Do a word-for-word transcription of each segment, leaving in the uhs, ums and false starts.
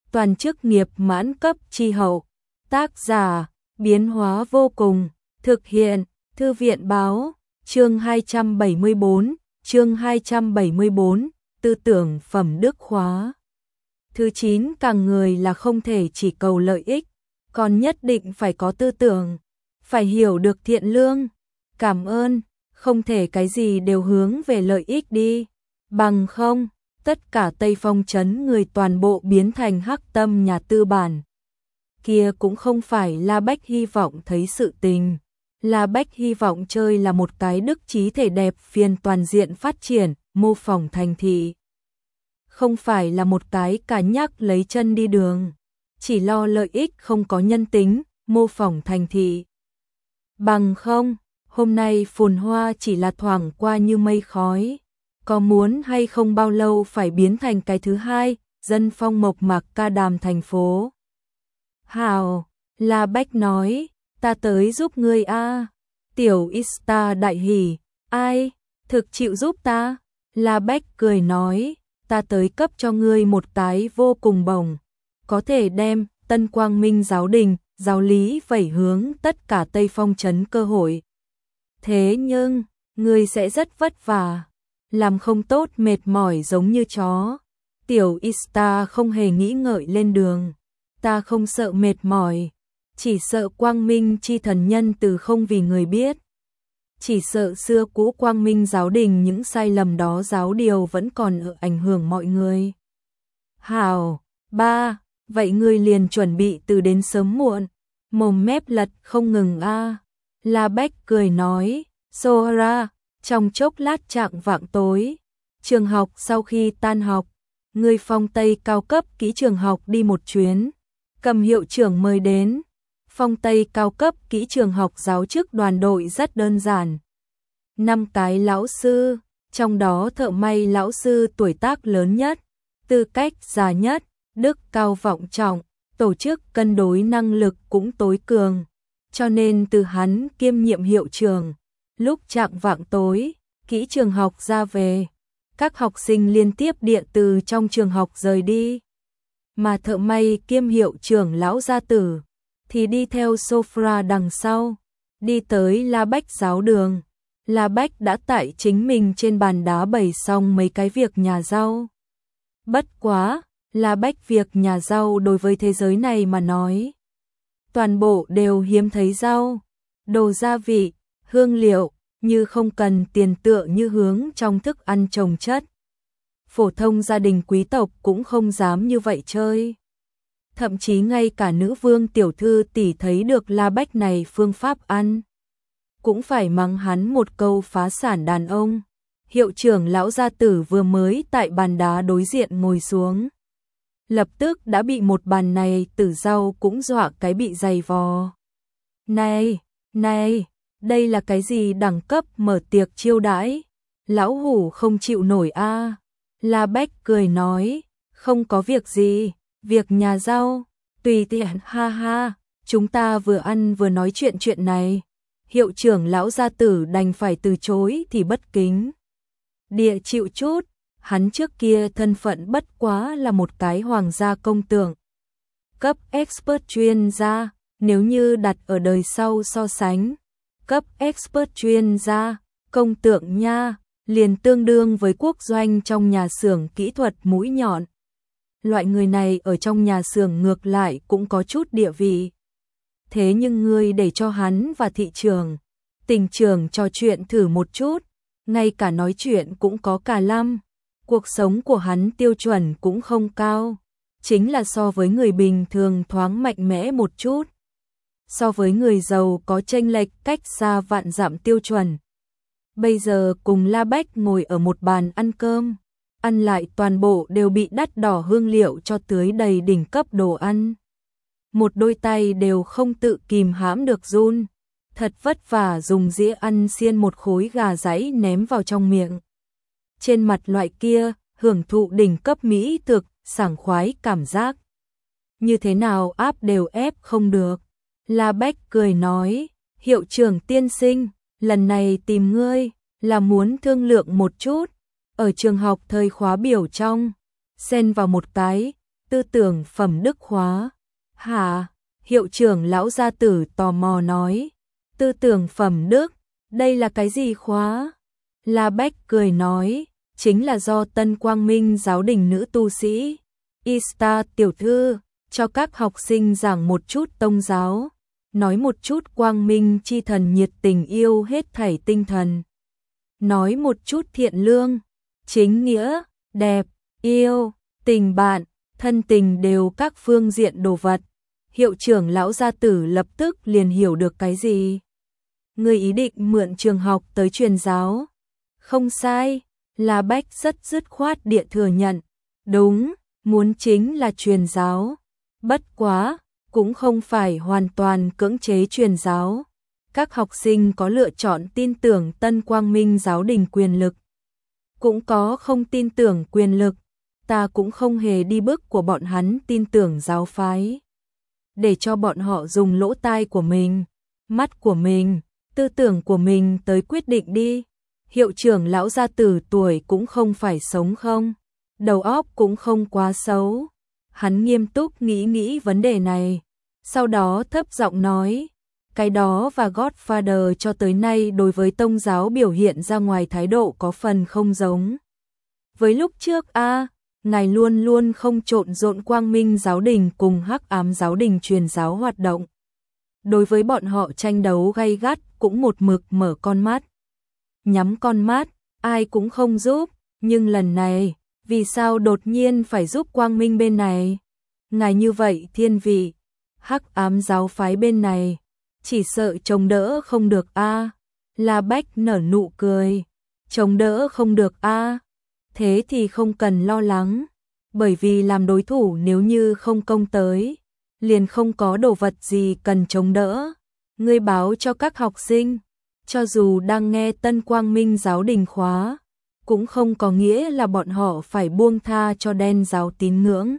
toàn chức nghiệp mãn cấp chi hậu. Tác giả, biến hóa vô cùng, thực hiện, Thư viện báo, chương hai trăm bảy mươi bốn, chương hai trăm bảy mươi bốn, tư tưởng phẩm đức khóa. Thứ chín, càng người là không thể chỉ cầu lợi ích, còn nhất định phải có tư tưởng, phải hiểu được thiện lương, cảm ơn, không thể cái gì đều hướng về lợi ích đi, bằng không, tất cả Tây Phong trấn người toàn bộ biến thành hắc tâm nhà tư bản. Kia cũng không phải La Bách hy vọng thấy sự tình. La Bách hy vọng chơi là một cái đức trí thể đẹp phiền toàn diện phát triển, mô phỏng thành thị. Không phải là một cái cả nhắc lấy chân đi đường, chỉ lo lợi ích không có nhân tính, mô phỏng thành thị. Bằng không, hôm nay phồn hoa chỉ là thoảng qua như mây khói, có muốn hay không bao lâu phải biến thành cái thứ hai, dân phong mộc mạc ca đàm thành phố. Hào, La Bách nói, ta tới giúp ngươi a. Tiểu Ista đại hỉ, ai, thực chịu giúp ta? La Bách cười nói, ta tới cấp cho ngươi một cái vô cùng bổng, có thể đem Tân Quang Minh giáo đình, giáo lý vẩy hướng tất cả Tây Phong trấn cơ hội. Thế nhưng, ngươi sẽ rất vất vả, làm không tốt mệt mỏi giống như chó. Tiểu Ista không hề nghĩ ngợi lên đường, ta không sợ mệt mỏi, chỉ sợ Quang Minh chi thần nhân từ không vì người biết. Chỉ sợ xưa cũ Quang Minh giáo đình những sai lầm đó giáo điều vẫn còn ở ảnh hưởng mọi người. Hảo, ba, vậy ngươi liền chuẩn bị từ đến sớm muộn, mồm mép lật không ngừng a. La Bách cười nói, Sohara, trong chốc lát trạng vạng tối, trường học sau khi tan học, ngươi Phong Tây cao cấp kỹ trường học đi một chuyến, cầm hiệu trưởng mời đến. Phong Tây cao cấp kỹ trường học giáo chức đoàn đội rất đơn giản. Năm cái lão sư, trong đó thợ may lão sư tuổi tác lớn nhất, tư cách già nhất, đức cao vọng trọng, tổ chức cân đối năng lực cũng tối cường. Cho nên từ hắn kiêm nhiệm hiệu trưởng, lúc trạng vạng tối, kỹ trường học ra về, các học sinh liên tiếp địa từ trong trường học rời đi. Mà thợ may kiêm hiệu trưởng lão gia tử thì đi theo Sophra đằng sau, đi tới La Bách giáo đường. La Bách đã tại chính mình trên bàn đá bày xong mấy cái việc nhà rau. Bất quá, La Bách việc nhà rau đối với thế giới này mà nói, toàn bộ đều hiếm thấy rau, đồ gia vị, hương liệu, như không cần tiền tựa như hướng trong thức ăn trồng chất. Phổ thông gia đình quý tộc cũng không dám như vậy chơi. Thậm chí ngay cả nữ vương tiểu thư tỷ thấy được La Bách này phương pháp ăn, cũng phải mắng hắn một câu phá sản đàn ông. Hiệu trưởng lão gia tử vừa mới tại bàn đá đối diện ngồi xuống, lập tức đã bị một bàn này tử rau cũng dọa cái bị dày vò. Này, này, đây là cái gì đẳng cấp mở tiệc chiêu đãi? Lão hủ không chịu nổi a. La Bách cười nói, không có việc gì, việc nhà rau, tùy tiện, ha ha, chúng ta vừa ăn vừa nói chuyện chuyện này. Hiệu trưởng lão gia tử đành phải từ chối thì bất kính địa chịu chút, hắn trước kia thân phận bất quá là một cái hoàng gia công tượng cấp expert chuyên gia, nếu như đặt ở đời sau so sánh, cấp expert chuyên gia, công tượng nha, liền tương đương với quốc doanh trong nhà xưởng kỹ thuật mũi nhọn. Loại người này ở trong nhà xưởng ngược lại cũng có chút địa vị. Thế nhưng ngươi để cho hắn và thị trường, tình trường trò chuyện thử một chút, ngay cả nói chuyện cũng có cả lăm. Cuộc sống của hắn tiêu chuẩn cũng không cao, chính là so với người bình thường thoáng mạnh mẽ một chút. So với người giàu có chênh lệch cách xa vạn dặm tiêu chuẩn. Bây giờ cùng La Bách ngồi ở một bàn ăn cơm, ăn lại toàn bộ đều bị đắt đỏ hương liệu cho tưới đầy đỉnh cấp đồ ăn. Một đôi tay đều không tự kìm hãm được run, thật vất vả dùng dĩa ăn xiên một khối gà giấy ném vào trong miệng. Trên mặt loại kia, hưởng thụ đỉnh cấp mỹ thực, sảng khoái cảm giác. Như thế nào áp đều ép không được. La Bách cười nói, hiệu trưởng tiên sinh, lần này tìm ngươi, là muốn thương lượng một chút. Ở trường học thời khóa biểu trong, xen vào một cái, tư tưởng phẩm đức khóa. Hả? Hiệu trưởng lão gia tử tò mò nói. Tư tưởng phẩm đức, đây là cái gì khóa? La Bách cười nói, chính là do Tân Quang Minh giáo đình nữ tu sĩ Ista tiểu thư cho các học sinh giảng một chút tông giáo, nói một chút quang minh chi thần nhiệt tình yêu hết thảy tinh thần, nói một chút thiện lương, chính nghĩa, đẹp, yêu, tình bạn, thân tình đều các phương diện đồ vật. Hiệu trưởng lão gia tử lập tức liền hiểu được cái gì. Người ý định mượn trường học tới truyền giáo. Không sai, La Bách rất dứt khoát địa thừa nhận. Đúng, muốn chính là truyền giáo. Bất quá, cũng không phải hoàn toàn cưỡng chế truyền giáo. Các học sinh có lựa chọn tin tưởng Tân Quang Minh giáo đình quyền lực. Cũng có không tin tưởng quyền lực. Ta cũng không hề đi bước của bọn hắn tin tưởng giáo phái. Để cho bọn họ dùng lỗ tai của mình, mắt của mình, tư tưởng của mình tới quyết định đi. Hiệu trưởng lão gia tử tuổi cũng không phải sống không, đầu óc cũng không quá xấu. Hắn nghiêm túc nghĩ nghĩ vấn đề này, sau đó thấp giọng nói, cái đó và Godfather cho tới nay đối với tông giáo biểu hiện ra ngoài thái độ có phần không giống. Với lúc trước a, ngài luôn luôn không trộn rộn Quang Minh giáo đình cùng Hắc Ám giáo đình truyền giáo hoạt động. Đối với bọn họ tranh đấu gay gắt cũng một mực mở con mắt. Nhắm con mắt, ai cũng không giúp, nhưng lần này, vì sao đột nhiên phải giúp Quang Minh bên này? Ngài như vậy thiên vị, Hắc Ám giáo phái bên này, chỉ sợ chống đỡ không được a. La Bách nở nụ cười, chống đỡ không được a. Thế thì không cần lo lắng, bởi vì làm đối thủ nếu như không công tới, liền không có đồ vật gì cần chống đỡ. Ngươi báo cho các học sinh, cho dù đang nghe Tân Quang Minh giáo đình khóa, cũng không có nghĩa là bọn họ phải buông tha cho đen giáo tín ngưỡng.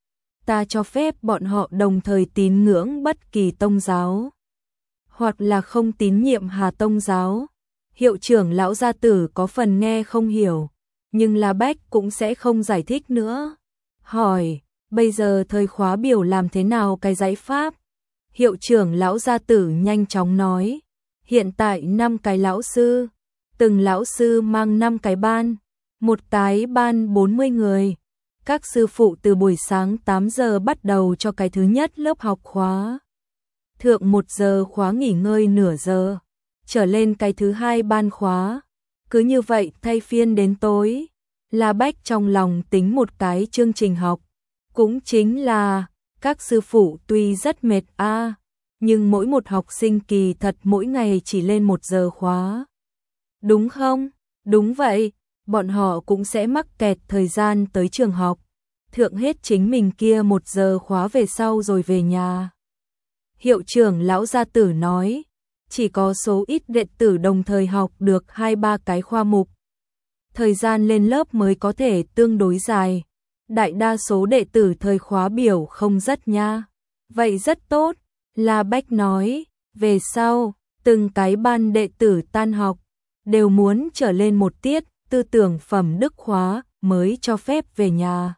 Ta cho phép bọn họ đồng thời tín ngưỡng bất kỳ tông giáo, hoặc là không tín nhiệm Hà tông giáo. Hiệu trưởng lão gia tử có phần nghe không hiểu, nhưng La Bách cũng sẽ không giải thích nữa. Hỏi, bây giờ thời khóa biểu làm thế nào cái giải pháp? Hiệu trưởng lão gia tử nhanh chóng nói, hiện tại năm cái lão sư, từng lão sư mang năm cái ban, một cái ban bốn mươi người. Các sư phụ từ buổi sáng tám giờ bắt đầu cho cái thứ nhất lớp học khóa. Thượng một giờ khóa nghỉ ngơi nửa giờ, trở lên cái thứ hai ban khóa. Cứ như vậy thay phiên đến tối. La Bách trong lòng tính một cái chương trình học, cũng chính là các sư phụ tuy rất mệt a, nhưng mỗi một học sinh kỳ thật mỗi ngày chỉ lên một giờ khóa. Đúng không? Đúng vậy, bọn họ cũng sẽ mắc kẹt thời gian tới trường học, thượng hết chính mình kia một giờ khóa về sau rồi về nhà. Hiệu trưởng lão gia tử nói, chỉ có số ít đệ tử đồng thời học được hai ba cái khoa mục. Thời gian lên lớp mới có thể tương đối dài. Đại đa số đệ tử thời khóa biểu không rất nha. Vậy rất tốt, La Bách nói, về sau, từng cái ban đệ tử tan học, đều muốn trở lên một tiết, tư tưởng phẩm đức khóa mới cho phép về nhà.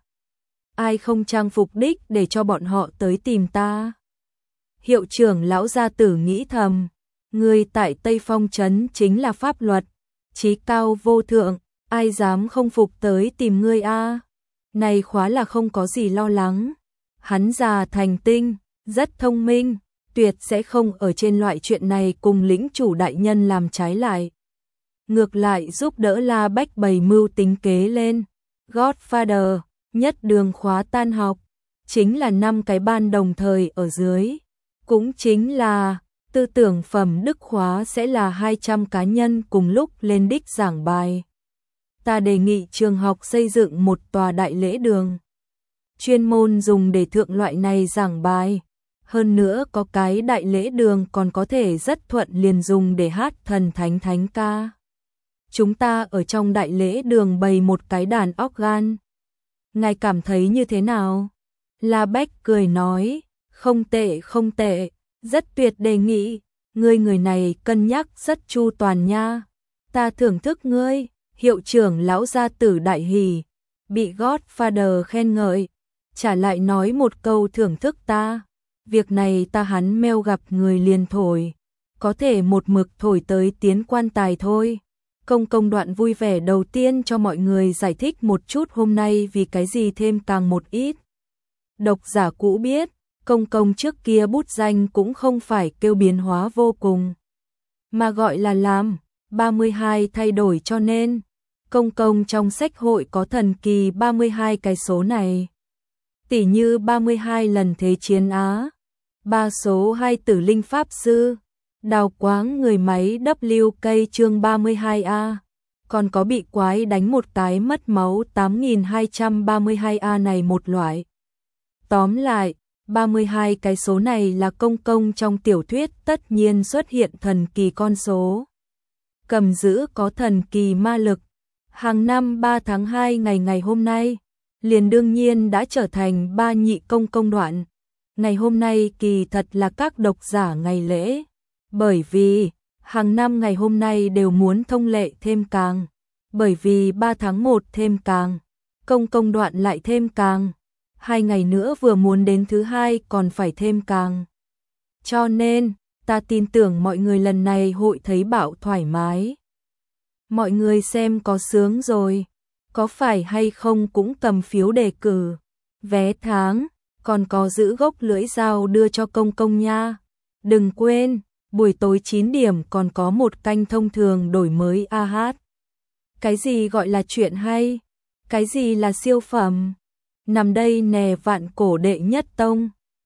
Ai không trang phục đích để cho bọn họ tới tìm ta? Hiệu trưởng lão gia tử nghĩ thầm, người tại Tây Phong Trấn chính là pháp luật, chí cao vô thượng, ai dám không phục tới tìm ngươi a? Này khóa là không có gì lo lắng. Hắn già thành tinh, rất thông minh, tuyệt sẽ không ở trên loại chuyện này cùng lĩnh chủ đại nhân làm trái lại. Ngược lại giúp đỡ La Bách bày mưu tính kế lên. Godfather, nhất đường khóa tan học, chính là năm cái ban đồng thời ở dưới. Cũng chính là, tư tưởng phẩm đức khóa sẽ là hai trăm cá nhân cùng lúc lên đích giảng bài. Ta đề nghị trường học xây dựng một tòa đại lễ đường, chuyên môn dùng để thượng loại này giảng bài. Hơn nữa có cái đại lễ đường còn có thể rất thuận liền dùng để hát thần thánh thánh ca. Chúng ta ở trong đại lễ đường bày một cái đàn organ. Ngài cảm thấy như thế nào? La Bách cười nói, không tệ không tệ, rất tuyệt đề nghị, ngươi người này cân nhắc rất chu toàn nha. Ta thưởng thức ngươi. Hiệu trưởng lão gia tử đại hỉ, bị Godfather khen ngợi, trả lại nói một câu thưởng thức ta. Việc này ta hắn meo gặp người liền thổi, có thể một mực thổi tới tiến quan tài thôi. Công công Đoạn vui vẻ đầu tiên cho mọi người giải thích một chút hôm nay vì cái gì thêm càng một ít. Độc giả cũ biết, công công trước kia bút danh cũng không phải kêu biến hóa vô cùng, mà gọi là làm ba mươi hai thay đổi, cho nên công công trong sách hội có thần kỳ ba mươi hai cái số này. Tỉ như ba mươi hai lần thế chiến Á, ba số hai tử linh pháp sư, đào quáng người máy W K chương ba mươi hai A, còn có bị quái đánh một cái mất máu tám nghìn hai trăm ba mươi hai A này một loại. Tóm lại, ba mươi hai cái số này là công công trong tiểu thuyết tất nhiên xuất hiện thần kỳ con số. Cầm giữ có thần kỳ ma lực. Hàng năm ba tháng hai ngày ngày hôm nay, liền đương nhiên đã trở thành ba nhị công công Đoạn. Ngày hôm nay kỳ thật là các độc giả ngày lễ, bởi vì hàng năm ngày hôm nay đều muốn thông lệ thêm càng, bởi vì ba tháng một thêm càng, công công Đoạn lại thêm càng, hai ngày nữa vừa muốn đến thứ hai còn phải thêm càng. Cho nên, ta tin tưởng mọi người lần này hội thấy bảo thoải mái. Mọi người xem có sướng rồi, có phải hay không cũng cầm phiếu đề cử, vé tháng, còn có giữ gốc lưỡi dao đưa cho công công nha. Đừng quên, buổi tối chín điểm còn có một kênh thông thường đổi mới a hát. Cái gì gọi là chuyện hay? Cái gì là siêu phẩm? Nằm đây nè, vạn cổ đệ nhất tông.